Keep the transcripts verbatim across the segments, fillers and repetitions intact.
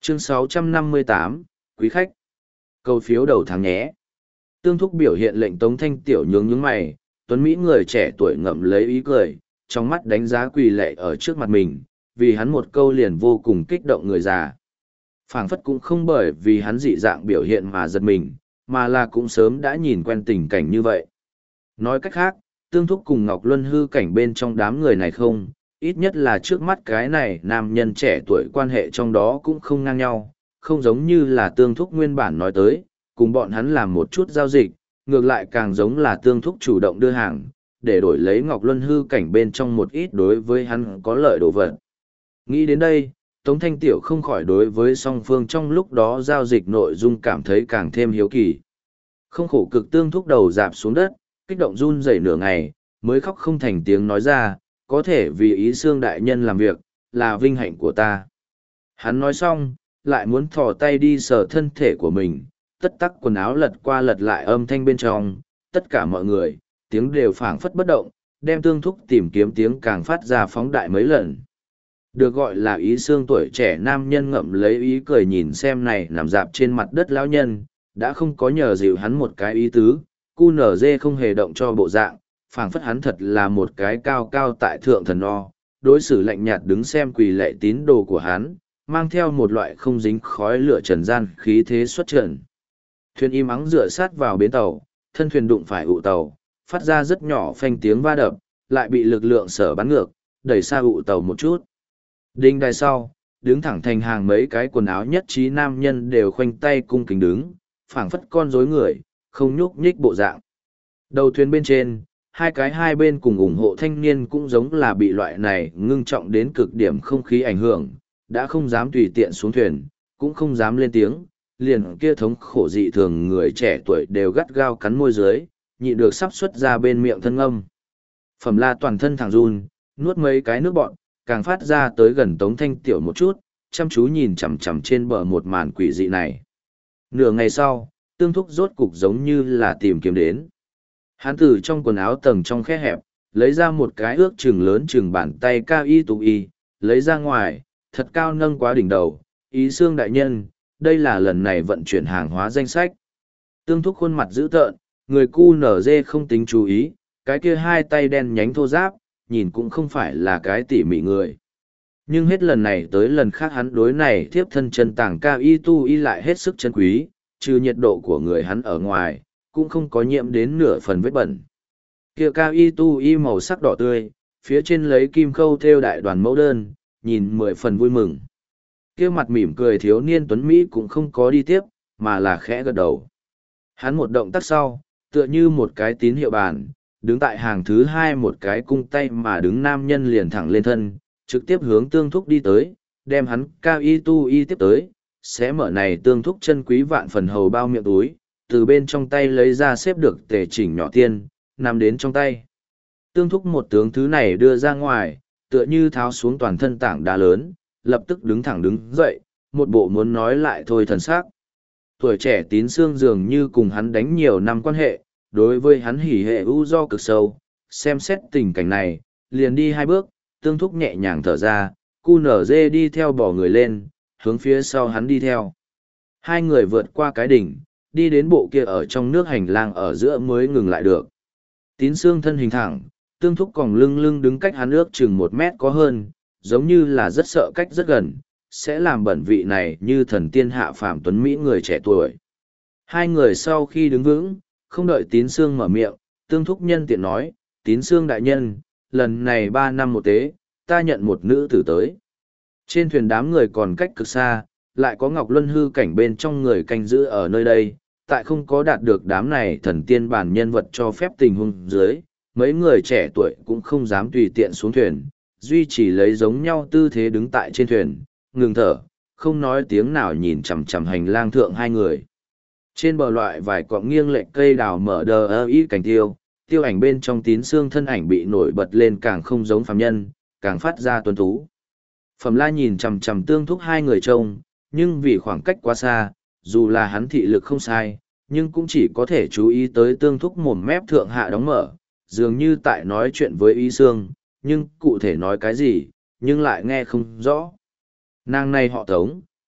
Chương sáu trăm năm mươi tám, quý khách. Câu phiếu đầu tháng nhé. Tương Thúc biểu hiện lệnh Tống Thanh Tiểu nhướng nhướng mày, tuấn Mỹ người trẻ tuổi ngậm lấy ý cười, trong mắt đánh giá quỳ lệ ở trước mặt mình, vì hắn một câu liền vô cùng kích động người già. Phảng phất cũng không bởi vì hắn dị dạng biểu hiện mà giật mình, mà là cũng sớm đã nhìn quen tình cảnh như vậy. Nói cách khác, Tương Thúc cùng Ngọc Luân hư cảnh bên trong đám người này không, ít nhất là trước mắt cái này nam nhân trẻ tuổi quan hệ trong đó cũng không ngang nhau, không giống như là Tương Thúc nguyên bản nói tới, cùng bọn hắn làm một chút giao dịch, ngược lại càng giống là Tương Thúc chủ động đưa hàng, để đổi lấy Ngọc Luân hư cảnh bên trong một ít đối với hắn có lợi đồ vật. Nghĩ đến đây, Tống Thanh Tiểu không khỏi đối với song phương trong lúc đó giao dịch nội dung cảm thấy càng thêm hiếu kỳ. Không khổ cực Tương Thúc đầu dạp xuống đất, kích động run rẩy nửa ngày, mới khóc không thành tiếng nói ra, có thể vì ý xương đại nhân làm việc, là vinh hạnh của ta. Hắn nói xong, lại muốn thò tay đi sờ thân thể của mình, tất tắc quần áo lật qua lật lại âm thanh bên trong, tất cả mọi người, tiếng đều phảng phất bất động, đem Tương Thúc tìm kiếm tiếng càng phát ra phóng đại mấy lần. Được gọi là ý xương tuổi trẻ nam nhân ngậm lấy ý cười nhìn xem này nằm dạp trên mặt đất lão nhân, đã không có nhờ dịu hắn một cái ý tứ, cu nở dê không hề động cho bộ dạng, phảng phất hắn thật là một cái cao cao tại thượng thần o, đối xử lạnh nhạt đứng xem quỳ lệ tín đồ của hắn, mang theo một loại không dính khói lửa trần gian khí thế xuất trần. Thuyền im ắng dựa sát vào bến tàu, thân thuyền đụng phải ụ tàu, phát ra rất nhỏ phanh tiếng va đập, lại bị lực lượng sở bắn ngược, đẩy xa ụ tàu một chút. Đinh đài sau, đứng thẳng thành hàng mấy cái quần áo nhất trí nam nhân đều khoanh tay cung kính đứng, phảng phất con rối người, không nhúc nhích bộ dạng. Đầu thuyền bên trên, hai cái hai bên cùng ủng hộ thanh niên cũng giống là bị loại này ngưng trọng đến cực điểm không khí ảnh hưởng, đã không dám tùy tiện xuống thuyền, cũng không dám lên tiếng, liền kia thống khổ dị thường người trẻ tuổi đều gắt gao cắn môi dưới, nhịn được sắp xuất ra bên miệng thân âm. Phẩm La toàn thân thẳng run, nuốt mấy cái nước bọn, càng phát ra tới gần Tống Thanh Tiểu một chút, chăm chú nhìn chằm chằm trên bờ một màn quỷ dị này. Nửa ngày sau, Tương Thúc rốt cục giống như là tìm kiếm đến. Hắn từ trong quần áo tầng trong khe hẹp, lấy ra một cái ước chừng lớn chừng bàn tay cao y tụ y, lấy ra ngoài, thật cao nâng quá đỉnh đầu, ý xương đại nhân, đây là lần này vận chuyển hàng hóa danh sách. Tương Thúc khuôn mặt dữ tợn, người cu nở dê không tính chú ý, cái kia hai tay đen nhánh thô giáp, nhìn cũng không phải là cái tỉ mỉ người. Nhưng hết lần này tới lần khác hắn đối này thiếp thân chân tàng cao y tu y lại hết sức chân quý, trừ nhiệt độ của người hắn ở ngoài, cũng không có nhiễm đến nửa phần vết bẩn. Kia cao y tu y màu sắc đỏ tươi, phía trên lấy kim khâu thêu đại đoàn mẫu đơn, nhìn mười phần vui mừng. Kia mặt mỉm cười thiếu niên tuấn Mỹ cũng không có đi tiếp, mà là khẽ gật đầu. Hắn một động tác sau, tựa như một cái tín hiệu bàn, đứng tại hàng thứ hai một cái cung tay mà đứng nam nhân liền thẳng lên thân, trực tiếp hướng Tương Thúc đi tới, đem hắn cao y tu y tiếp tới, sẽ mở này Tương Thúc chân quý vạn phần hầu bao miệng túi, từ bên trong tay lấy ra xếp được tề chỉnh nhỏ tiên, nằm đến trong tay. Tương Thúc một tướng thứ này đưa ra ngoài, tựa như tháo xuống toàn thân tảng đá lớn, lập tức đứng thẳng đứng dậy, một bộ muốn nói lại thôi thần sắc. Tuổi trẻ tín xương dường như cùng hắn đánh nhiều năm quan hệ, đối với hắn hỉ hệ u do cực sâu, xem xét tình cảnh này, liền đi hai bước, Tương Thúc nhẹ nhàng thở ra, cu nở dê đi theo bỏ người lên, hướng phía sau hắn đi theo. Hai người vượt qua cái đỉnh, đi đến bộ kia ở trong nước hành lang ở giữa mới ngừng lại được. Tín xương thân hình thẳng, Tương Thúc còn lưng lưng đứng cách hắn ước chừng một mét có hơn, giống như là rất sợ cách rất gần, sẽ làm bẩn vị này như thần tiên hạ phàm tuấn Mỹ người trẻ tuổi. Hai người sau khi đứng vững, không đợi Tín xương mở miệng, Tương Thúc nhân tiện nói, Tín xương đại nhân, lần này ba năm một tế, ta nhận một nữ tử tới. Trên thuyền đám người còn cách cực xa, lại có Ngọc Luân hư cảnh bên trong người canh giữ ở nơi đây, tại không có đạt được đám này thần tiên bản nhân vật cho phép tình huống dưới, mấy người trẻ tuổi cũng không dám tùy tiện xuống thuyền, duy trì lấy giống nhau tư thế đứng tại trên thuyền, ngừng thở, không nói tiếng nào nhìn chằm chằm hành lang thượng hai người. Trên bờ loại vài cọng nghiêng lệch cây đào mở đờ ơ ý cảnh tiêu, tiêu ảnh bên trong Tín xương thân ảnh bị nổi bật lên càng không giống phàm nhân, càng phát ra tuấn tú. Phẩm La nhìn chằm chằm Tương Thúc hai người trông, nhưng vì khoảng cách quá xa, dù là hắn thị lực không sai, nhưng cũng chỉ có thể chú ý tới Tương Thúc mồm mép thượng hạ đóng mở, dường như tại nói chuyện với ý xương, nhưng cụ thể nói cái gì, nhưng lại nghe không rõ. Nàng này họ Tống,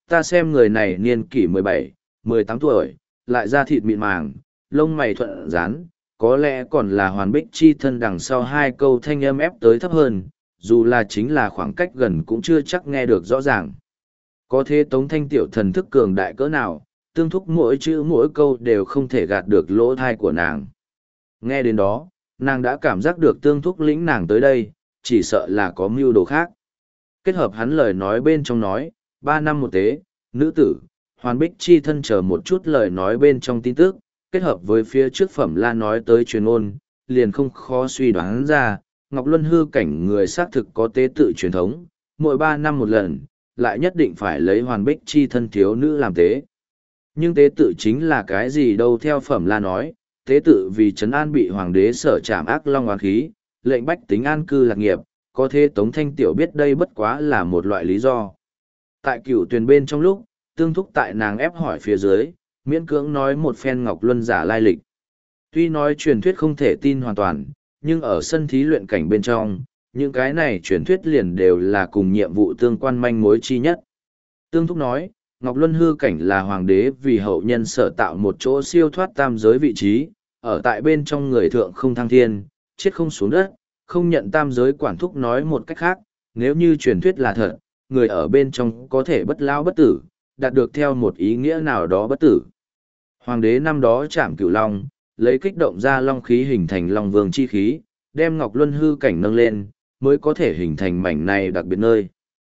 ta xem người này niên kỷ mười bảy, mười tám tuổi, lại da thịt mịn màng, lông mày thuận rán, có lẽ còn là hoàn bích chi thân đằng sau hai câu thanh âm ép tới thấp hơn, dù là chính là khoảng cách gần cũng chưa chắc nghe được rõ ràng. Có thế Tống Thanh Tiểu thần thức cường đại cỡ nào, tương thúc mỗi chữ mỗi câu đều không thể gạt được lỗ thai của nàng. Nghe đến đó, nàng đã cảm giác được tương thúc lĩnh nàng tới đây, chỉ sợ là có mưu đồ khác. Kết hợp hắn lời nói bên trong nói, ba năm một tế, nữ tử, hoàn bích chi thân chờ một chút lời nói bên trong tin tức, kết hợp với phía trước phẩm la nói tới truyền ôn, liền không khó suy đoán ra, Ngọc Luân hư cảnh người xác thực có tế tự truyền thống, mỗi ba năm một lần, lại nhất định phải lấy hoàn bích chi thân thiếu nữ làm tế. Nhưng tế tự chính là cái gì đâu theo phẩm la nói, tế tự vì trấn an bị hoàng đế sở trảm ác long oán khí, lệnh bách tính an cư lạc nghiệp, có thế Tống Thanh Tiểu biết đây bất quá là một loại lý do. Tại cửu tuyền bên trong lúc, tương thúc tại nàng ép hỏi phía dưới, miễn cưỡng nói một phen Ngọc Luân giả lai lịch. Tuy nói truyền thuyết không thể tin hoàn toàn, nhưng ở sân thí luyện cảnh bên trong, những cái này truyền thuyết liền đều là cùng nhiệm vụ tương quan manh mối chi nhất. Tương thúc nói, Ngọc Luân hư cảnh là hoàng đế vì hậu nhân sở tạo một chỗ siêu thoát tam giới vị trí, ở tại bên trong người thượng không thăng thiên, chết không xuống đất, không nhận tam giới quản thúc. Nói một cách khác, nếu như truyền thuyết là thật, người ở bên trong có thể bất lao bất tử, đạt được theo một ý nghĩa nào đó bất tử. Hoàng đế năm đó chạm cửu long, lấy kích động ra long khí hình thành long vương chi khí, đem Ngọc Luân hư cảnh nâng lên, mới có thể hình thành mảnh này đặc biệt nơi.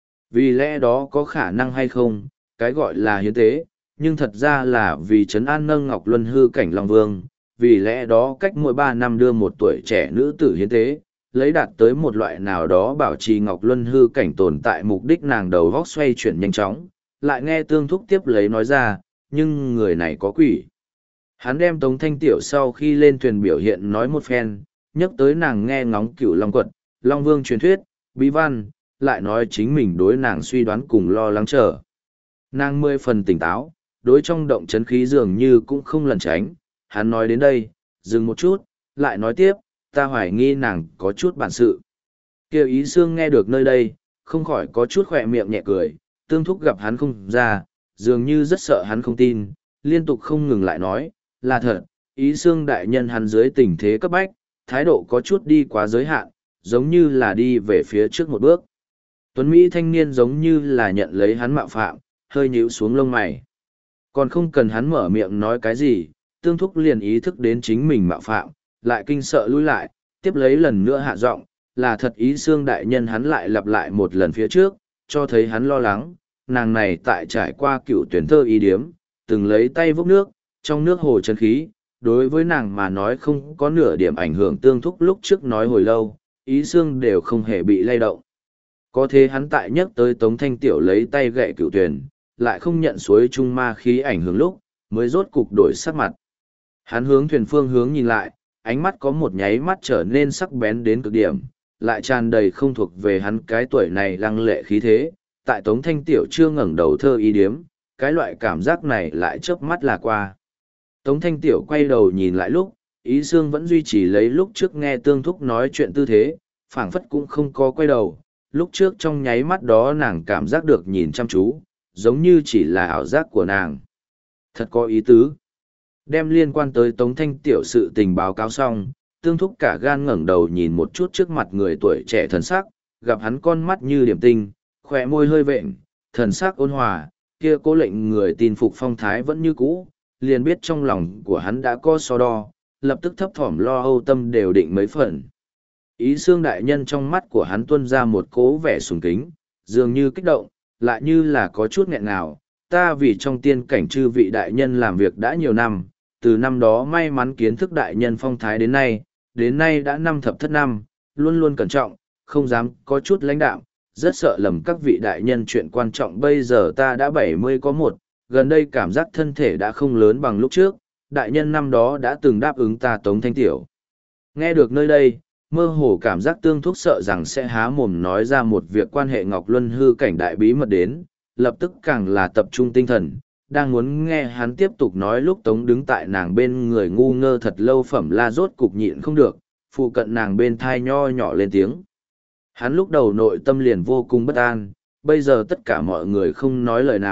Vì lẽ đó có khả năng hay không, cái gọi là hiến tế, nhưng thật ra là vì trấn an nâng Ngọc Luân hư cảnh long vương, vì lẽ đó cách mỗi ba năm đưa một tuổi trẻ nữ tử hiến tế, lấy đạt tới một loại nào đó bảo trì Ngọc Luân hư cảnh tồn tại mục đích. Nàng đầu vóc xoay chuyển nhanh chóng, lại nghe tương thúc tiếp lấy nói ra, nhưng người này có quỷ. Hắn đem Tống Thanh Tiểu sau khi lên thuyền biểu hiện nói một phen, nhắc tới nàng nghe ngóng cửu long quật, long vương truyền thuyết, bí văn, lại nói chính mình đối nàng suy đoán cùng lo lắng chờ. Nàng mười phần tỉnh táo, đối trong động chấn khí dường như cũng không lẩn tránh. Hắn nói đến đây, dừng một chút, lại nói tiếp, ta hoài nghi nàng có chút bản sự. Kêu Ý Sương nghe được nơi đây, không khỏi có chút khỏe miệng nhẹ cười, tương thúc gặp hắn không ra, dường như rất sợ hắn không tin, liên tục không ngừng lại nói, là thật, Ý Sương đại nhân hắn dưới tình thế cấp bách, thái độ có chút đi quá giới hạn, giống như là đi về phía trước một bước. Tuấn Mỹ thanh niên giống như là nhận lấy hắn mạo phạm, hơi nhíu xuống lông mày. Còn không cần hắn mở miệng nói cái gì, tương thúc liền ý thức đến chính mình mạo phạm, lại kinh sợ lui lại, tiếp lấy lần nữa hạ giọng, là thật Ý Sương đại nhân hắn lại lặp lại một lần phía trước, cho thấy hắn lo lắng, nàng này tại trải qua cựu tuyển thơ ý điếm, từng lấy tay vốc nước, trong nước hồ chân khí, đối với nàng mà nói không có nửa điểm ảnh hưởng. Tương thúc lúc trước nói hồi lâu, Ý Sương đều không hề bị lay động. Có thế hắn tại nhắc tới Tống Thanh Tiểu lấy tay gậy cựu tuyển, lại không nhận suối trung ma khí ảnh hưởng lúc, mới rốt cục đổi sắc mặt. Hắn hướng thuyền phương hướng nhìn lại, ánh mắt có một nháy mắt trở nên sắc bén đến cực điểm, lại tràn đầy không thuộc về hắn cái tuổi này lăng lệ khí thế. Tại Tống Thanh Tiểu chưa ngẩng đầu thơ ý điếm, cái loại cảm giác này lại chớp mắt là qua. Tống Thanh Tiểu quay đầu nhìn lại lúc, Ý Sương vẫn duy trì lấy lúc trước nghe tương thúc nói chuyện tư thế, phảng phất cũng không có quay đầu. Lúc trước trong nháy mắt đó nàng cảm giác được nhìn chăm chú, giống như chỉ là ảo giác của nàng. Thật có ý tứ. Đem liên quan tới Tống Thanh Tiểu sự tình báo cáo xong, tương thúc cả gan ngẩng đầu nhìn một chút trước mặt người tuổi trẻ thần sắc, gặp hắn con mắt như điểm tinh, khỏe môi hơi vện, thần sắc ôn hòa, kia cố lệnh người tin phục phong thái vẫn như cũ, liền biết trong lòng của hắn đã có so đo, lập tức thấp thỏm lo âu tâm đều định mấy phần. Ý Sương đại nhân trong mắt của hắn tuôn ra một cố vẻ sùng kính, dường như kích động, lại như là có chút nghẹn ngào. Ta vì trong tiên cảnh chư vị đại nhân làm việc đã nhiều năm, từ năm đó may mắn kiến thức đại nhân phong thái đến nay, đến nay đã năm thập thất năm, luôn luôn cẩn trọng, không dám có chút lãnh đạm, rất sợ lầm các vị đại nhân chuyện quan trọng. Bây giờ ta đã bảy mươi có một, gần đây cảm giác thân thể đã không lớn bằng lúc trước, đại nhân năm đó đã từng đáp ứng ta Tống Thanh Tiểu. Nghe được nơi đây, mơ hồ cảm giác tương thúc sợ rằng sẽ há mồm nói ra một việc quan hệ Ngọc Luân hư cảnh đại bí mật đến, lập tức càng là tập trung tinh thần, đang muốn nghe hắn tiếp tục nói lúc Tống đứng tại nàng bên người ngu ngơ thật lâu phẩm la rốt cục nhịn không được, phụ cận nàng bên thai nho nhỏ lên tiếng. Hắn lúc đầu nội tâm liền vô cùng bất an, bây giờ tất cả mọi người không nói lời nào,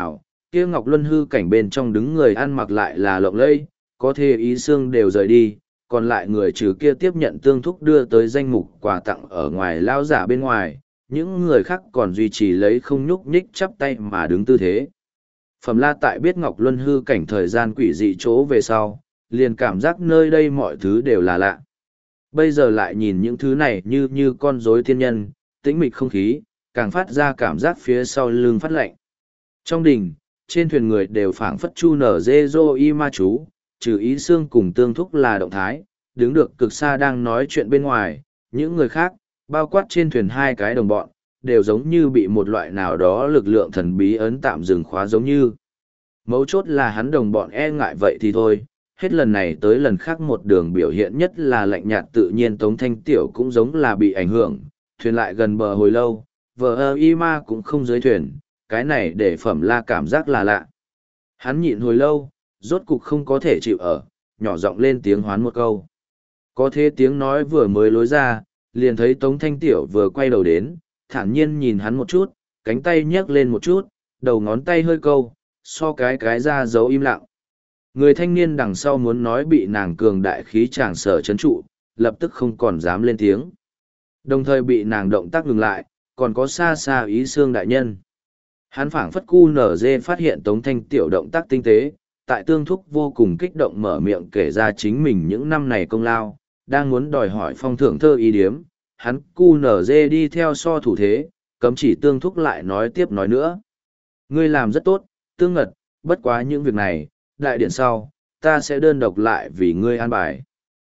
kia Ngọc Luân hư cảnh bên trong đứng người ăn mặc lại là lộng lẫy, có thể ý xương đều rời đi, còn lại người trừ kia tiếp nhận Tương Thúc đưa tới danh mục quà tặng ở ngoài lao giả bên ngoài, những người khác còn duy trì lấy không nhúc nhích chắp tay mà đứng tư thế. Phẩm La tại biết Ngọc Luân hư cảnh thời gian quỷ dị chỗ về sau, liền cảm giác nơi đây mọi thứ đều là lạ. Bây giờ lại nhìn những thứ này như như con rối thiên nhân, tĩnh mịch không khí, càng phát ra cảm giác phía sau lưng phát lạnh. Trong đình, trên thuyền người đều phảng phất chu nở dê dô y ma chú, trừ ý xương cùng Tương Thúc là động thái, đứng được cực xa đang nói chuyện bên ngoài, những người khác, bao quát trên thuyền hai cái đồng bọn, đều giống như bị một loại nào đó lực lượng thần bí ấn tạm dừng khóa giống như. Mấu chốt là hắn đồng bọn e ngại vậy thì thôi, hết lần này tới lần khác một đường biểu hiện nhất là lạnh nhạt tự nhiên Tống Thanh Tiểu cũng giống là bị ảnh hưởng, thuyền lại gần bờ hồi lâu, vờ ơ y ma cũng không dưới thuyền, cái này để Phẩm La cảm giác là lạ. Hắn nhịn hồi lâu, rốt cục không có thể chịu ở, nhỏ giọng lên tiếng hoán một câu. Có thế tiếng nói vừa mới lối ra, liền thấy Tống Thanh Tiểu vừa quay đầu đến, thản nhiên nhìn hắn một chút, cánh tay nhấc lên một chút, đầu ngón tay hơi câu, so cái cái ra dấu im lặng. Người thanh niên đằng sau muốn nói bị nàng cường đại khí tràng sở chấn trụ, lập tức không còn dám lên tiếng. Đồng thời bị nàng động tác ngừng lại, còn có xa xa ý xương đại nhân. Hắn phảng phất cu nở dê phát hiện Tống Thanh Tiểu động tác tinh tế, tại Tương Thúc vô cùng kích động mở miệng kể ra chính mình những năm này công lao, đang muốn đòi hỏi phong thưởng thơ ý điếm, hắn cu nở dê đi theo so thủ thế, cấm chỉ Tương Thúc lại nói tiếp nói nữa. Ngươi làm rất tốt, Tương Ngật, bất quá những việc này, đại điện sau, ta sẽ đơn độc lại vì ngươi an bài.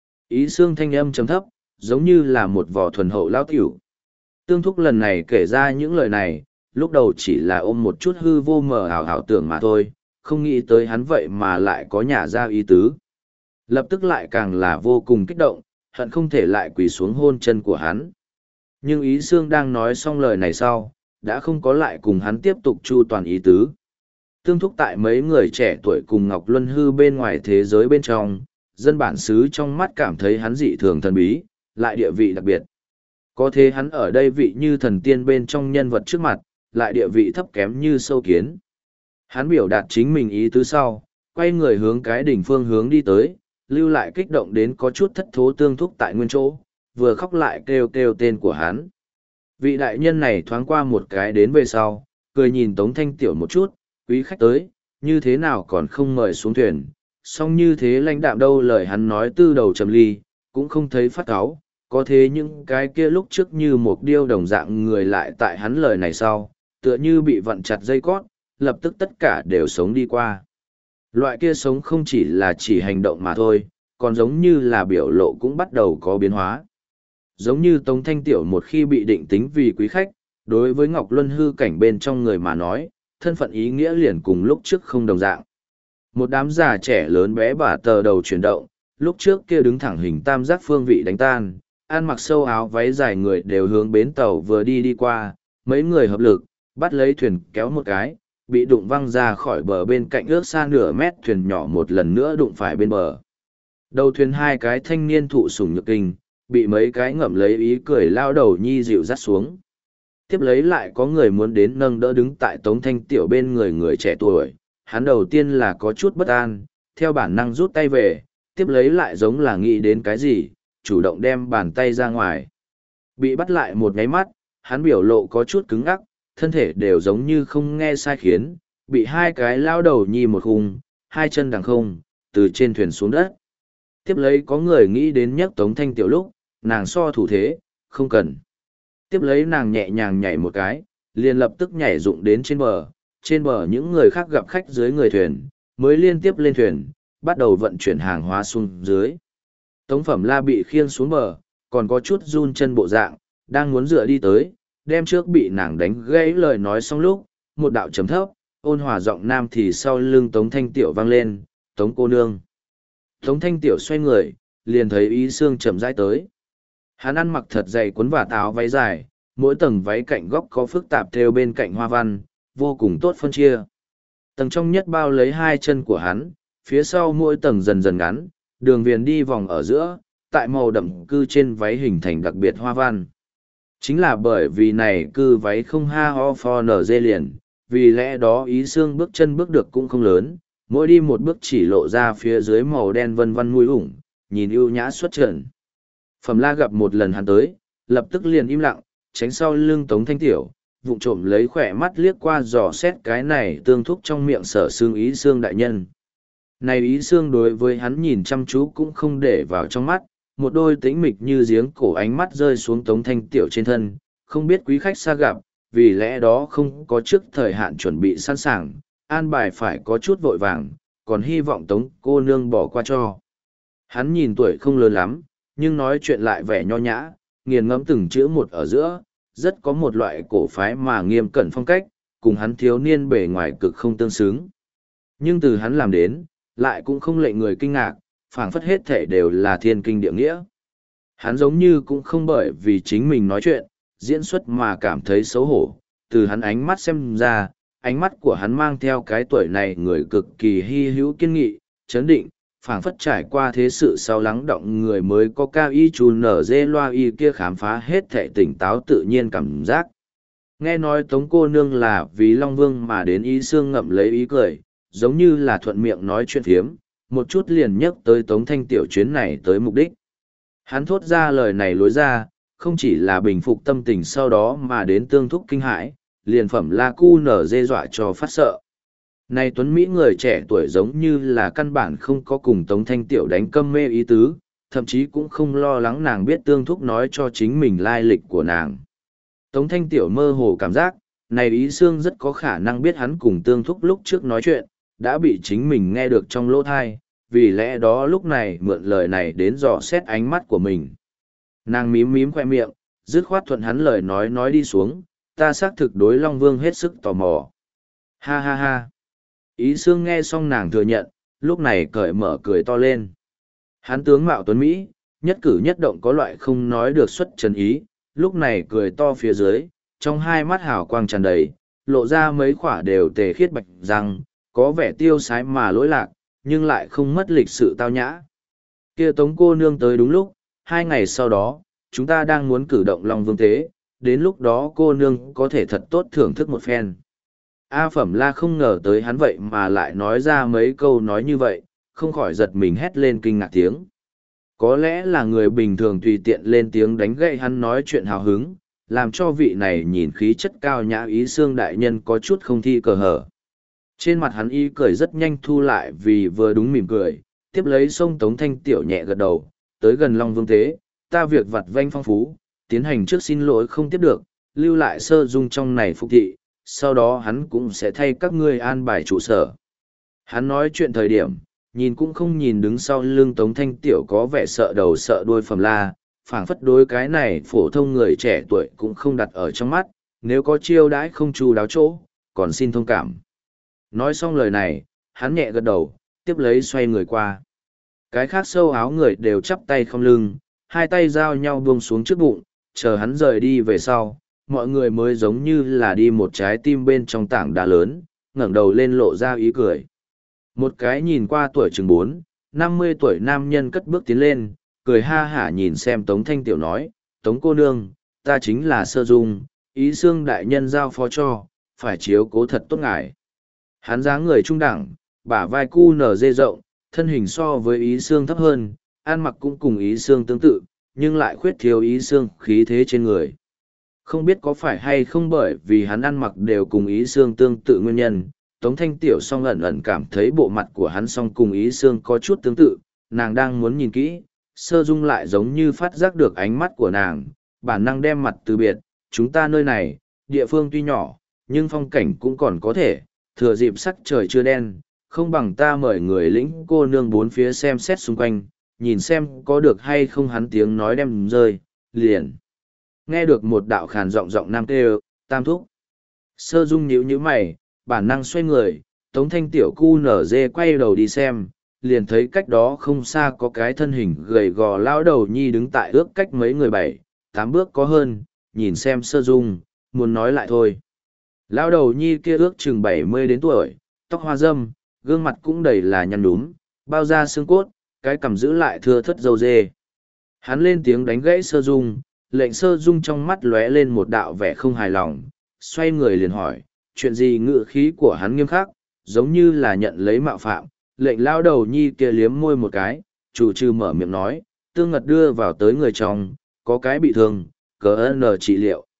Ý xương thanh âm trầm thấp, giống như là một vò thuần hậu lão tiểu. Tương Thúc lần này kể ra những lời này, lúc đầu chỉ là ôm một chút hư vô mờ ảo ảo tưởng mà thôi, không nghĩ tới hắn vậy mà lại có nhả ra ý tứ. Lập tức lại càng là vô cùng kích động, hận không thể lại quỳ xuống hôn chân của hắn. Nhưng ý xương đang nói xong lời này sau, đã không có lại cùng hắn tiếp tục chu toàn ý tứ. Tương Thúc tại mấy người trẻ tuổi cùng Ngọc Luân hư bên ngoài thế giới bên trong, dân bản xứ trong mắt cảm thấy hắn dị thường thần bí, lại địa vị đặc biệt. Có thế hắn ở đây vị như thần tiên bên trong nhân vật trước mặt, lại địa vị thấp kém như sâu kiến. Hắn biểu đạt chính mình ý tứ sau, quay người hướng cái đỉnh phương hướng đi tới, lưu lại kích động đến có chút thất thố Tương Thúc tại nguyên chỗ, vừa khóc lại kêu kêu tên của hắn. Vị đại nhân này thoáng qua một cái đến về sau, cười nhìn Tống Thanh Tiểu một chút, quý khách tới, như thế nào còn không mời xuống thuyền, song như thế lãnh đạm đâu lời hắn nói tư đầu trầm ly, cũng không thấy phát cáu, có thế những cái kia lúc trước như một điêu đồng dạng người lại tại hắn lời này sau, tựa như bị vặn chặt dây cót, lập tức tất cả đều sống đi qua. Loại kia sống không chỉ là chỉ hành động mà thôi, còn giống như là biểu lộ cũng bắt đầu có biến hóa. Giống như Tống Thanh Tiểu một khi bị định tính vì quý khách, đối với Ngọc Luân hư cảnh bên trong người mà nói, thân phận ý nghĩa liền cùng lúc trước không đồng dạng. Một đám già trẻ lớn bé bả tờ đầu chuyển động, lúc trước kia đứng thẳng hình tam giác phương vị đánh tan, ăn mặc sâu áo váy dài người đều hướng bến tàu vừa đi đi qua, mấy người hợp lực, bắt lấy thuyền kéo một cái, bị đụng văng ra khỏi bờ bên cạnh ước xa nửa mét thuyền nhỏ một lần nữa đụng phải bên bờ. Đầu thuyền hai cái thanh niên thụ sủng nhược kinh, bị mấy cái ngậm lấy ý cười lao đầu nhi dịu dắt xuống. Tiếp lấy lại có người muốn đến nâng đỡ đứng tại Tống Thanh Tiểu bên người người trẻ tuổi, hắn đầu tiên là có chút bất an, theo bản năng rút tay về, tiếp lấy lại giống là nghĩ đến cái gì, chủ động đem bàn tay ra ngoài. Bị bắt lại một nháy mắt, hắn biểu lộ có chút cứng ngắc, thân thể đều giống như không nghe sai khiến, bị hai cái lao đầu nhi một khung, hai chân đằng không, từ trên thuyền xuống đất. Tiếp lấy có người nghĩ đến nhấc Tống Thanh Tiểu lúc, nàng so thủ thế, không cần. Tiếp lấy nàng nhẹ nhàng nhảy một cái, liền lập tức nhảy dụng đến trên bờ, trên bờ những người khác gặp khách dưới người thuyền, mới liên tiếp lên thuyền, bắt đầu vận chuyển hàng hóa xuống dưới. Tống Phẩm La bị khiêng xuống bờ, còn có chút run chân bộ dạng, đang muốn dựa đi tới, đem trước bị nàng đánh gãy lời nói xong lúc, một đạo chấm thấp, ôn hòa giọng nam thì sau lưng Tống Thanh Tiểu vang lên, Tống cô nương. Tống Thanh Tiểu xoay người, liền thấy Ý Xương chậm rãi tới. Hắn ăn mặc thật dày cuốn vả áo váy dài, mỗi tầng váy cạnh góc có phức tạp thêu bên cạnh hoa văn, vô cùng tốt phân chia. Tầng trong nhất bao lấy hai chân của hắn, phía sau mỗi tầng dần dần ngắn, đường viền đi vòng ở giữa, tại màu đậm cư trên váy hình thành đặc biệt hoa văn. Chính là bởi vì này cư váy không ha ho pho nở dê liền, vì lẽ đó Ý Xương bước chân bước được cũng không lớn, mỗi đi một bước chỉ lộ ra phía dưới màu đen vân vân mũi ủng, nhìn ưu nhã xuất trần. Phẩm La gặp một lần hắn tới, lập tức liền im lặng, tránh sau lưng Tống Thanh Tiểu, vụng trộm lấy khỏe mắt liếc qua dò xét cái này tương thúc trong miệng sở xương Ý Xương đại nhân. Này Ý Xương đối với hắn nhìn chăm chú cũng không để vào trong mắt, một đôi tĩnh mịch như giếng cổ ánh mắt rơi xuống Tống Thanh Tiểu trên thân, không biết quý khách xa gặp, vì lẽ đó không có trước thời hạn chuẩn bị sẵn sàng, an bài phải có chút vội vàng, còn hy vọng Tống cô nương bỏ qua cho. Hắn nhìn tuổi không lớn lắm, nhưng nói chuyện lại vẻ nho nhã, nghiền ngẫm từng chữ một ở giữa, rất có một loại cổ phái mà nghiêm cẩn phong cách, cùng hắn thiếu niên bề ngoài cực không tương xứng. Nhưng từ hắn làm đến, lại cũng không lệnh người kinh ngạc, phảng phất hết thể đều là thiên kinh địa nghĩa. Hắn giống như cũng không bởi vì chính mình nói chuyện, diễn xuất mà cảm thấy xấu hổ, từ hắn ánh mắt xem ra, ánh mắt của hắn mang theo cái tuổi này người cực kỳ hy hữu kiên nghị, chấn định, phảng phất trải qua thế sự sau lắng động người mới có cao y chù nở dê loa y kia khám phá hết thể tỉnh táo tự nhiên cảm giác. Nghe nói Tống cô nương là vì Long Vương mà đến Ý Xương ngậm lấy ý cười, giống như là thuận miệng nói chuyện thiếm, một chút liền nhắc tới Tống Thanh Tiểu chuyến này tới mục đích. Hắn thốt ra lời này lối ra, không chỉ là bình phục tâm tình sau đó mà đến tương thúc kinh hãi, liền phẩm La Cu nở dê dọa cho phát sợ. Này Tuấn Mỹ người trẻ tuổi giống như là căn bản không có cùng Tống Thanh Tiểu đánh câm mê ý tứ, thậm chí cũng không lo lắng nàng biết tương thúc nói cho chính mình lai lịch của nàng. Tống Thanh Tiểu mơ hồ cảm giác, này Ý Xương rất có khả năng biết hắn cùng tương thúc lúc trước nói chuyện, đã bị chính mình nghe được trong lỗ thai, vì lẽ đó lúc này mượn lời này đến dò xét ánh mắt của mình. Nàng mím mím khoe miệng, dứt khoát thuận hắn lời nói nói đi xuống, ta xác thực đối Long Vương hết sức tò mò. Ha ha ha. Ý Xương nghe xong nàng thừa nhận, lúc này cởi mở cười to lên. Hắn tướng mạo tuấn Mỹ, nhất cử nhất động có loại không nói được xuất trần ý, lúc này cười to phía dưới, trong hai mắt hào quang tràn đầy, lộ ra mấy khỏa đều tề khiết bạch răng, có vẻ tiêu sái mà lỗi lạc, nhưng lại không mất lịch sự tao nhã. Kia Tống cô nương tới đúng lúc, hai ngày sau đó, chúng ta đang muốn cử động Long Vương Tế, đến lúc đó cô nương có thể thật tốt thưởng thức một phen. A Phẩm La không ngờ tới hắn vậy mà lại nói ra mấy câu nói như vậy, không khỏi giật mình hét lên kinh ngạc tiếng. Có lẽ là người bình thường tùy tiện lên tiếng đánh gậy hắn nói chuyện hào hứng, làm cho vị này nhìn khí chất cao nhã Ý Xương đại nhân có chút không thi cờ hở. Trên mặt hắn y cười rất nhanh thu lại vì vừa đúng mỉm cười, tiếp lấy sông Tống Thanh Tiểu nhẹ gật đầu, tới gần Long Vương Tế, ta việc vặt vanh phong phú, tiến hành trước xin lỗi không tiếp được, lưu lại sơ dung trong này phục thị, sau đó hắn cũng sẽ thay các ngươi an bài trụ sở. Hắn nói chuyện thời điểm, nhìn cũng không nhìn đứng sau lưng Tống Thanh Tiểu có vẻ sợ đầu sợ đuôi Phẩm La, phảng phất đối cái này phổ thông người trẻ tuổi cũng không đặt ở trong mắt, nếu có chiêu đãi không chu đáo chỗ, còn xin thông cảm. Nói xong lời này, hắn nhẹ gật đầu, tiếp lấy xoay người qua. Cái khác sâu áo người đều chắp tay không lưng, hai tay giao nhau buông xuống trước bụng, chờ hắn rời đi về sau, mọi người mới giống như là đi một trái tim bên trong tảng đá lớn, ngẩng đầu lên lộ ra ý cười. Một cái nhìn qua tuổi chừng bốn, năm mươi tuổi nam nhân cất bước tiến lên, cười ha hả nhìn xem Tống Thanh Tiểu nói, Tống cô nương, ta chính là Sơ Dung, Ý Xương đại nhân giao phó cho, phải chiếu cố thật tốt ngài. Hắn dáng người trung đẳng, bả vai cu nở dê rộng, thân hình so với Ý Xương thấp hơn, ăn mặc cũng cùng Ý Xương tương tự, nhưng lại khuyết thiếu Ý Xương khí thế trên người. Không biết có phải hay không bởi vì hắn ăn mặc đều cùng Ý Xương tương tự nguyên nhân, Tống Thanh Tiểu song ẩn ẩn cảm thấy bộ mặt của hắn song cùng Ý Xương có chút tương tự, nàng đang muốn nhìn kỹ, Sơ Dung lại giống như phát giác được ánh mắt của nàng, bản năng đem mặt từ biệt, chúng ta nơi này, địa phương tuy nhỏ, nhưng phong cảnh cũng còn có thể, thừa dịp sắc trời chưa đen, không bằng ta mời người lĩnh cô nương bốn phía xem xét xung quanh, nhìn xem có được hay không. Hắn tiếng nói đem rơi, liền. Nghe được một đạo khàn giọng giọng nam kêu, tam thúc. Sơ Dung nhíu nhíu mày, bản năng xoay người, Tống Thanh Tiểu cu nở dê quay đầu đi xem, liền thấy cách đó không xa có cái thân hình gầy gò lão đầu nhi đứng tại ước cách mấy người bảy, tám bước có hơn, nhìn xem Sơ Dung, muốn nói lại thôi. Lão đầu nhi kia ước chừng bảy mươi đến tuổi, tóc hoa râm, gương mặt cũng đầy là nhăn nhúm, bao da xương cốt, cái cằm giữ lại thưa thất dâu dê. Hắn lên tiếng đánh gãy Sơ Dung, lệnh Sơ Dung trong mắt lóe lên một đạo vẻ không hài lòng, xoay người liền hỏi, chuyện gì ngự khí của hắn nghiêm khắc, giống như là nhận lấy mạo phạm, lệnh lao đầu nhi kia liếm môi một cái, chủ trừ mở miệng nói, Tương Ngật đưa vào tới người trong, có cái bị thương, cờ ơn trị liệu.